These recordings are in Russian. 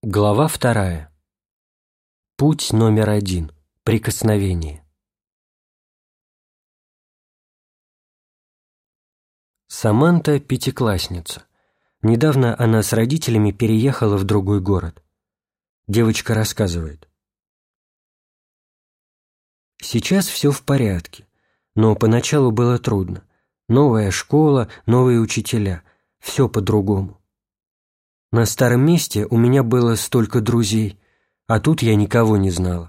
Глава 2. Путь номер 1. Прикосновение. Саманта – пятиклассница. Недавно она с родителями переехала в другой город. Девочка рассказывает. Сейчас все в порядке, но поначалу было трудно. Новая школа, новые учителя, все по-другому. На старом месте у меня было столько друзей, а тут я никого не знала.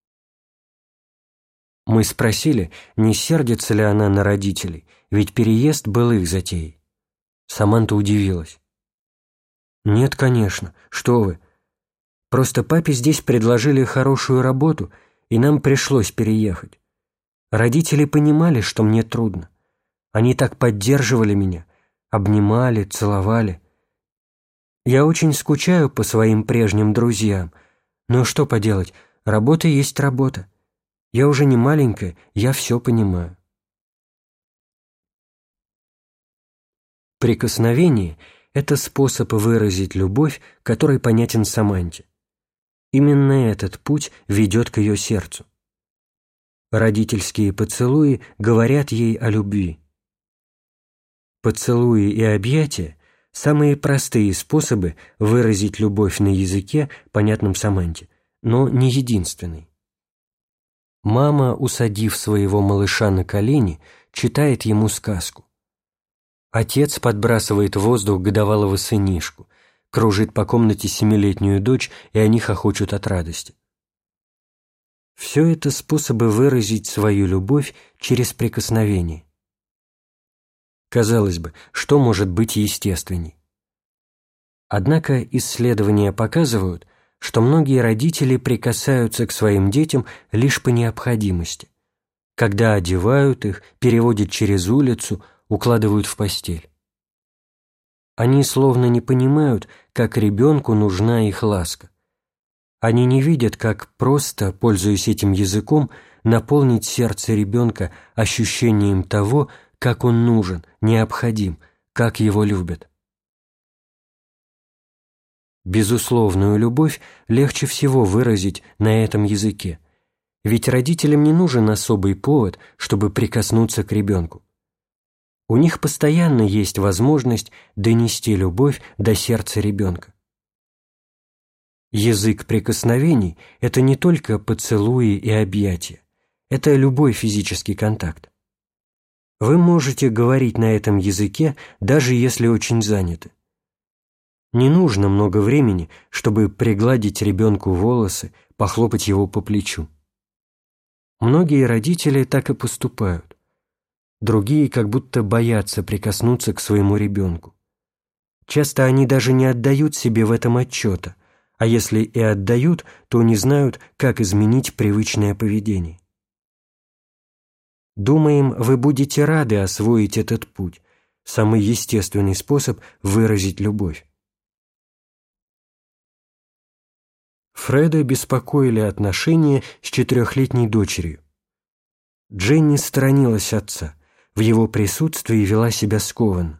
Мы спросили, не сердится ли она на родителей, ведь переезд был их затеей. Саманта удивилась. «Нет, конечно, что вы. Просто папе здесь предложили хорошую работу, и нам пришлось переехать. Родители понимали, что мне трудно. Они так поддерживали меня, обнимали, целовали. Я очень скучаю по своим прежним друзьям, но что поделать, работа есть работа. Я уже не маленькая, я все понимаю». Прикосновение – это способ выразить любовь, который понятен Саманте. Именно этот путь ведет к ее сердцу. Родительские поцелуи говорят ей о любви. Поцелуи и объятия – самые простые способы выразить любовь на языке, понятном Саманте, но не единственный. Мама, усадив своего малыша на колени, читает ему сказку. Отец подбрасывает в воздух годовалого сынишку, кружит по комнате 7-летнюю дочь, и они хохочут от радости. Все это способы выразить свою любовь через прикосновение. Казалось бы, что может быть естественней? Однако исследования показывают, что многие родители прикасаются к своим детям лишь по необходимости, когда одевают их, переводят через улицу, укладывают в постель. Они словно не понимают, как ребенку нужна их ласка. Они не видят, как просто, пользуясь этим языком, наполнить сердце ребенка ощущением того, как он нужен, необходим, как его любят. Безусловную любовь легче всего выразить на этом языке, ведь родителям не нужен особый повод, чтобы прикоснуться к ребенку. У них постоянно есть возможность донести любовь до сердца ребенка. Язык прикосновений – это не только поцелуи и объятия, это любой физический контакт. Вы можете говорить на этом языке, даже если очень заняты. Не нужно много времени, чтобы пригладить ребенку волосы, похлопать его по плечу. Многие родители так и поступают. Другие как будто боятся прикоснуться к своему ребенку. Часто они даже не отдают себе в этом отчета, а если и отдают, то не знают, как изменить привычное поведение. Думаем, вы будете рады освоить этот путь, самый естественный способ выразить любовь. Фреда беспокоили отношения с 4-летней дочерью. Дженни сторонилась отца, в его присутствии вела себя скованно.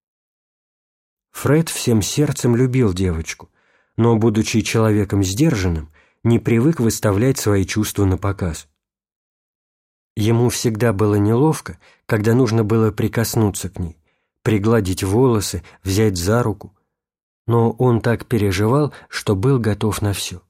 Фред всем сердцем любил девочку, но, будучи человеком сдержанным, не привык выставлять свои чувства напоказ. Ему всегда было неловко, когда нужно было прикоснуться к ней, пригладить волосы, взять за руку, но он так переживал, что был готов на все.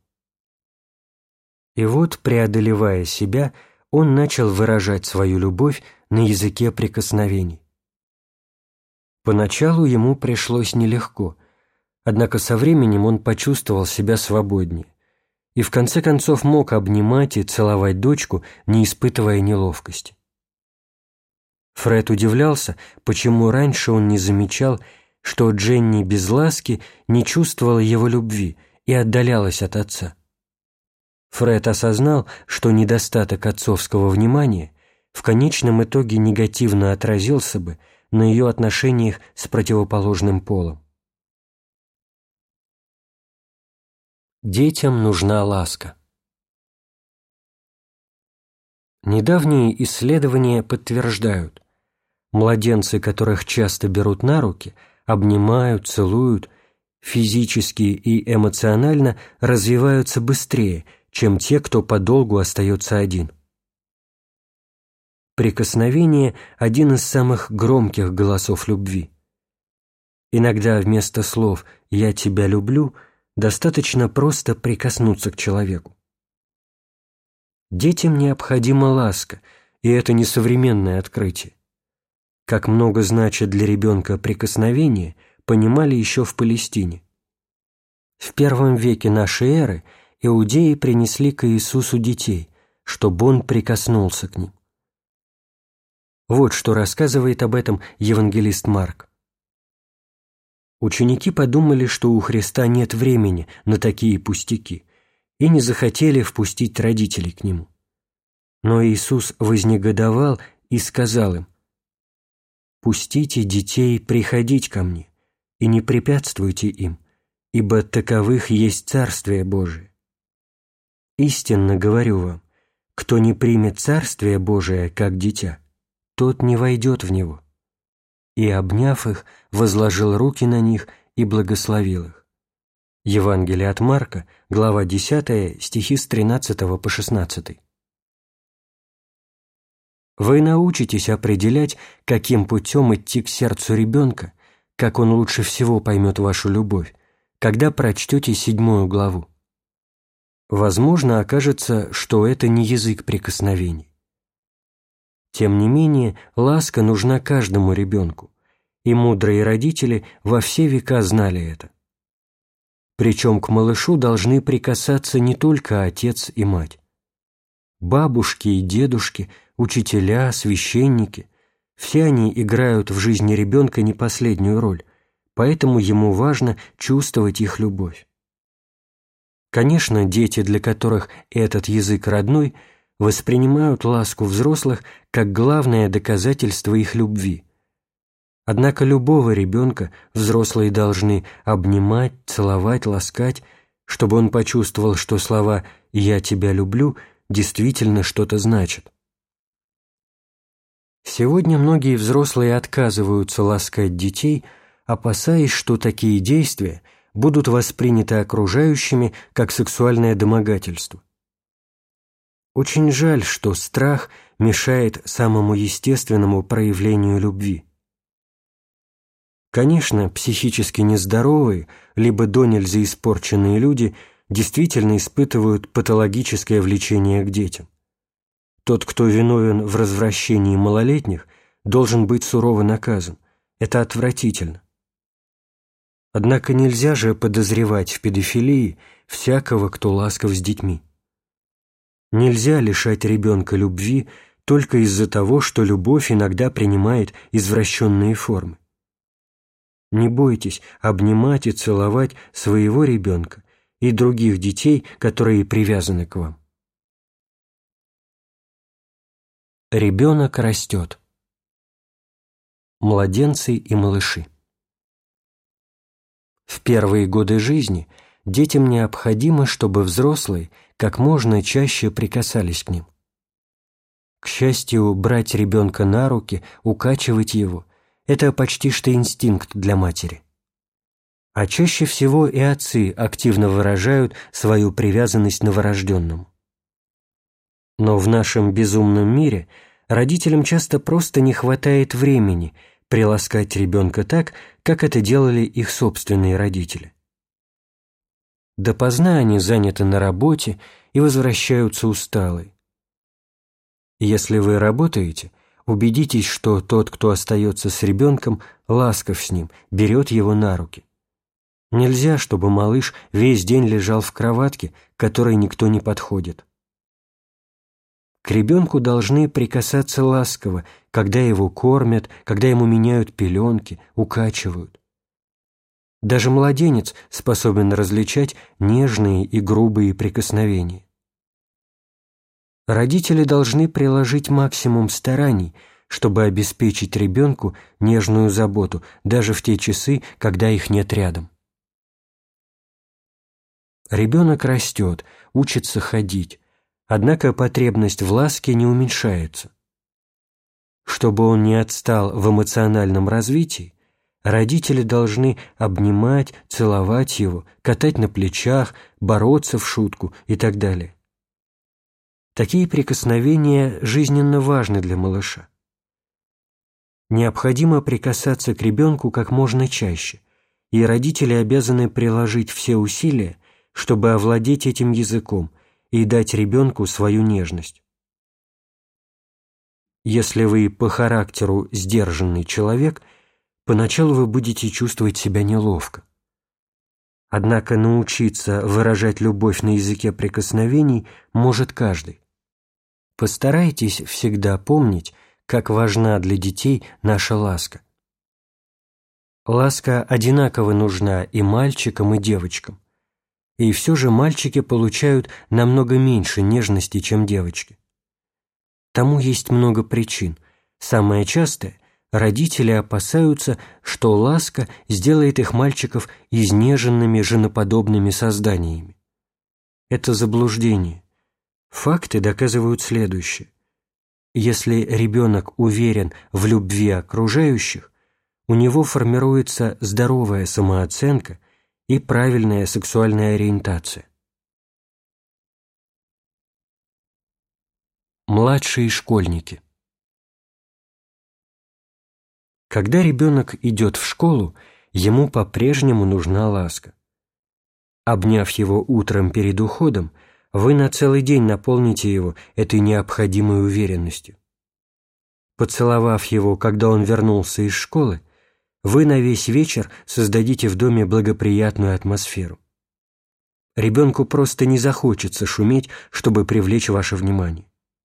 И вот, преодолевая себя, он начал выражать свою любовь на языке прикосновений. Поначалу ему пришлось нелегко, однако со временем он почувствовал себя свободнее и в конце концов мог обнимать и целовать дочку, не испытывая неловкости. Фред удивлялся, почему раньше он не замечал, что Дженни без ласки не чувствовала его любви и отдалялась от отца. Фред осознал, что недостаток отцовского внимания в конечном итоге негативно отразился бы на ее отношениях с противоположным полом. Детям нужна ласка. Недавние исследования подтверждают, младенцы, которых часто берут на руки, обнимают, целуют, физически и эмоционально развиваются быстрее, чем те, кто подолгу остается один. Прикосновение – один из самых громких голосов любви. Иногда вместо слов «я тебя люблю» достаточно просто прикоснуться к человеку. Детям необходима ласка, и это не современное открытие. Как много значит для ребенка прикосновение, понимали еще в Палестине. В I веке нашей эры иудеи принесли к Иисусу детей, чтобы Он прикоснулся к ним. Вот что рассказывает об этом евангелист Марк. Ученики подумали, что у Христа нет времени на такие пустяки, и не захотели впустить родителей к Нему. Но Иисус вознегодовал и сказал им: «Пустите детей приходить ко Мне, и не препятствуйте им, ибо таковых есть Царствие Божие. Истинно говорю вам, кто не примет Царствие Божие как дитя, тот не войдет в него». И, обняв их, возложил руки на них и благословил их. Евангелие от Марка, глава 10, стихи с 13 по 16. Вы научитесь определять, каким путем идти к сердцу ребенка, как он лучше всего поймет вашу любовь, когда прочтете 7 главу. Возможно, окажется, что это не язык прикосновений. Тем не менее, ласка нужна каждому ребенку, и мудрые родители во все века знали это. Причем к малышу должны прикасаться не только отец и мать. Бабушки и дедушки, учителя, священники – все они играют в жизни ребенка не последнюю роль, поэтому ему важно чувствовать их любовь. Конечно, дети, для которых этот язык родной, воспринимают ласку взрослых как главное доказательство их любви. Однако любого ребенка взрослые должны обнимать, целовать, ласкать, чтобы он почувствовал, что слова «я тебя люблю» действительно что-то значат. Сегодня многие взрослые отказываются ласкать детей, опасаясь, что такие действия будут восприняты окружающими как сексуальное домогательство. Очень жаль, что страх мешает самому естественному проявлению любви. Конечно, психически нездоровые, либо донельзя испорченные люди действительно испытывают патологическое влечение к детям. Тот, кто виновен в развращении малолетних, должен быть сурово наказан. Это отвратительно. Однако нельзя же подозревать в педофилии всякого, кто ласков с детьми. Нельзя лишать ребенка любви только из-за того, что любовь иногда принимает извращенные формы. Не бойтесь обнимать и целовать своего ребенка и других детей, которые привязаны к вам. Ребенок растет. Младенцы и малыши. В первые годы жизни детям необходимо, чтобы взрослые как можно чаще прикасались к ним. К счастью, брать ребенка на руки, укачивать его – это почти что инстинкт для матери. А чаще всего и отцы активно выражают свою привязанность новорожденному. Но в нашем безумном мире родителям часто просто не хватает времени приласкать ребенка так, как это делали их собственные родители. Допоздна они заняты на работе и возвращаются усталые. Если вы работаете, убедитесь, что тот, кто остается с ребенком, ласков с ним, берет его на руки. Нельзя, чтобы малыш весь день лежал в кроватке, к которой никто не подходит. К ребенку должны прикасаться ласково, когда его кормят, когда ему меняют пеленки, укачивают. Даже младенец способен различать нежные и грубые прикосновения. Родители должны приложить максимум стараний, чтобы обеспечить ребенку нежную заботу даже в те часы, когда их нет рядом. Ребенок растет, учится ходить, однако потребность в ласке не уменьшается. Чтобы он не отстал в эмоциональном развитии, родители должны обнимать, целовать его, катать на плечах, бороться в шутку и так далее. Такие прикосновения жизненно важны для малыша. Необходимо прикасаться к ребенку как можно чаще, и родители обязаны приложить все усилия, чтобы овладеть этим языком и дать ребенку свою нежность. Если вы по характеру сдержанный человек, поначалу вы будете чувствовать себя неловко. Однако научиться выражать любовь на языке прикосновений может каждый. Постарайтесь всегда помнить, как важна для детей наша ласка. Ласка одинаково нужна и мальчикам, и девочкам. И все же мальчики получают намного меньше нежности, чем девочки. Тому есть много причин. Самое частое – родители опасаются, что ласка сделает их мальчиков изнеженными, женоподобными созданиями. Это заблуждение. Факты доказывают следующее. Если ребенок уверен в любви окружающих, у него формируется здоровая самооценка и правильная сексуальная ориентация. Младшие школьники. Когда ребенок идет в школу, ему по-прежнему нужна ласка. Обняв его утром перед уходом, вы на целый день наполните его этой необходимой уверенностью. Поцеловав его, когда он вернулся из школы, вы на весь вечер создадите в доме благоприятную атмосферу. Ребенку просто не захочется шуметь, чтобы привлечь ваше внимание.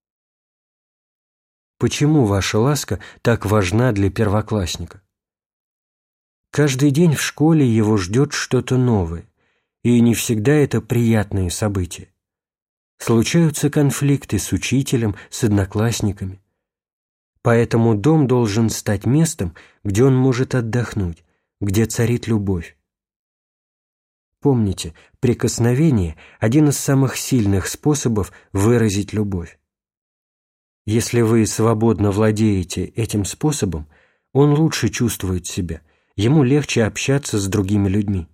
Почему ваша ласка так важна для первоклассника? Каждый день в школе его ждет что-то новое, и не всегда это приятные события. Случаются конфликты с учителем, с одноклассниками. Поэтому дом должен стать местом, где он может отдохнуть, где царит любовь. Помните, прикосновение – один из самых сильных способов выразить любовь. Если вы свободно владеете этим способом, он лучше чувствует себя, ему легче общаться с другими людьми.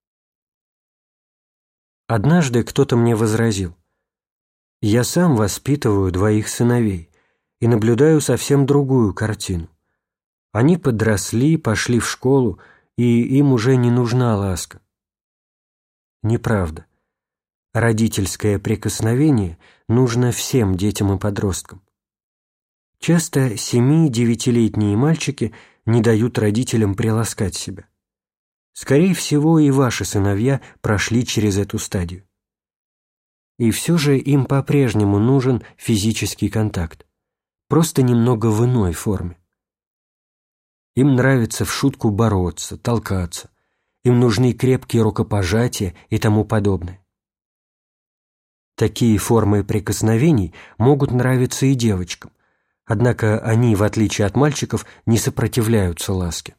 Однажды кто-то мне возразил: «Я сам воспитываю 2 сыновей и наблюдаю совсем другую картину. Они подросли, пошли в школу, и им уже не нужна ласка». Неправда. Родительское прикосновение нужно всем детям и подросткам. Часто 7-9-летние мальчики не дают родителям приласкать себя. Скорее всего, и ваши сыновья прошли через эту стадию. И все же им по-прежнему нужен физический контакт, просто немного в иной форме. Им нравится в шутку бороться, толкаться, им нужны крепкие рукопожатия и тому подобное. Такие формы прикосновений могут нравиться и девочкам, однако они, в отличие от мальчиков, не сопротивляются ласке.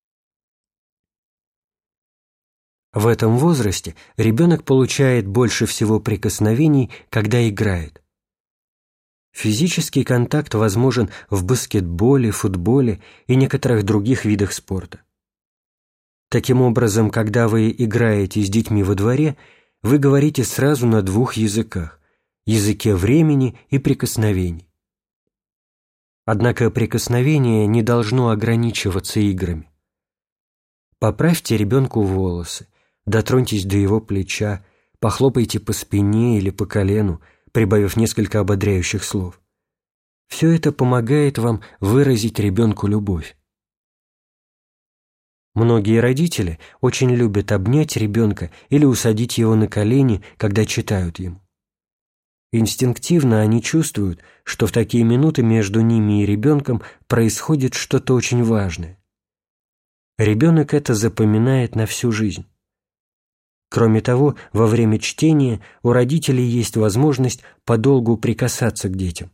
В этом возрасте ребенок получает больше всего прикосновений, когда играет. Физический контакт возможен в баскетболе, футболе и некоторых других видах спорта. Таким образом, когда вы играете с детьми во дворе, вы говорите сразу на 2 языках – языке времени и прикосновений. Однако прикосновение не должно ограничиваться играми. Поправьте ребенку волосы, дотроньтесь до его плеча, похлопайте по спине или по колену, прибавив несколько ободряющих слов. Все это помогает вам выразить ребенку любовь. Многие родители очень любят обнять ребенка или усадить его на колени, когда читают ему. Инстинктивно они чувствуют, что в такие минуты между ними и ребенком происходит что-то очень важное. Ребенок это запоминает на всю жизнь. Кроме того, во время чтения у родителей есть возможность подолгу прикасаться к детям.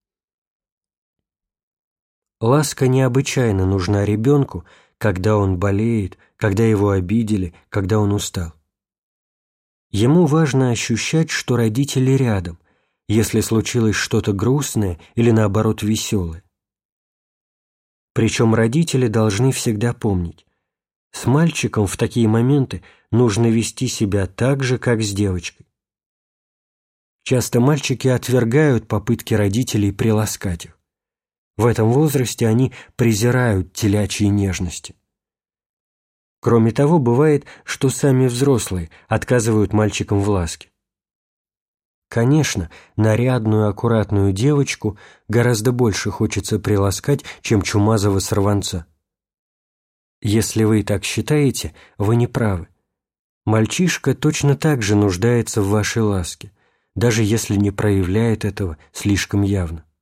Ласка необычайно нужна ребенку, когда он болеет, когда его обидели, когда он устал. Ему важно ощущать, что родители рядом, если случилось что-то грустное или, наоборот, веселое. Причем родители должны всегда помнить, С мальчиком в такие моменты нужно вести себя так же, как с девочкой. Часто мальчики отвергают попытки родителей приласкать их. В этом возрасте они презирают телячьи нежности. Кроме того, бывает, что сами взрослые отказывают мальчикам в ласке. Конечно, нарядную, аккуратную девочку гораздо больше хочется приласкать, чем чумазого сорванца. Если вы так считаете, вы не правы. Мальчишка точно так же нуждается в вашей ласке, даже если не проявляет этого слишком явно.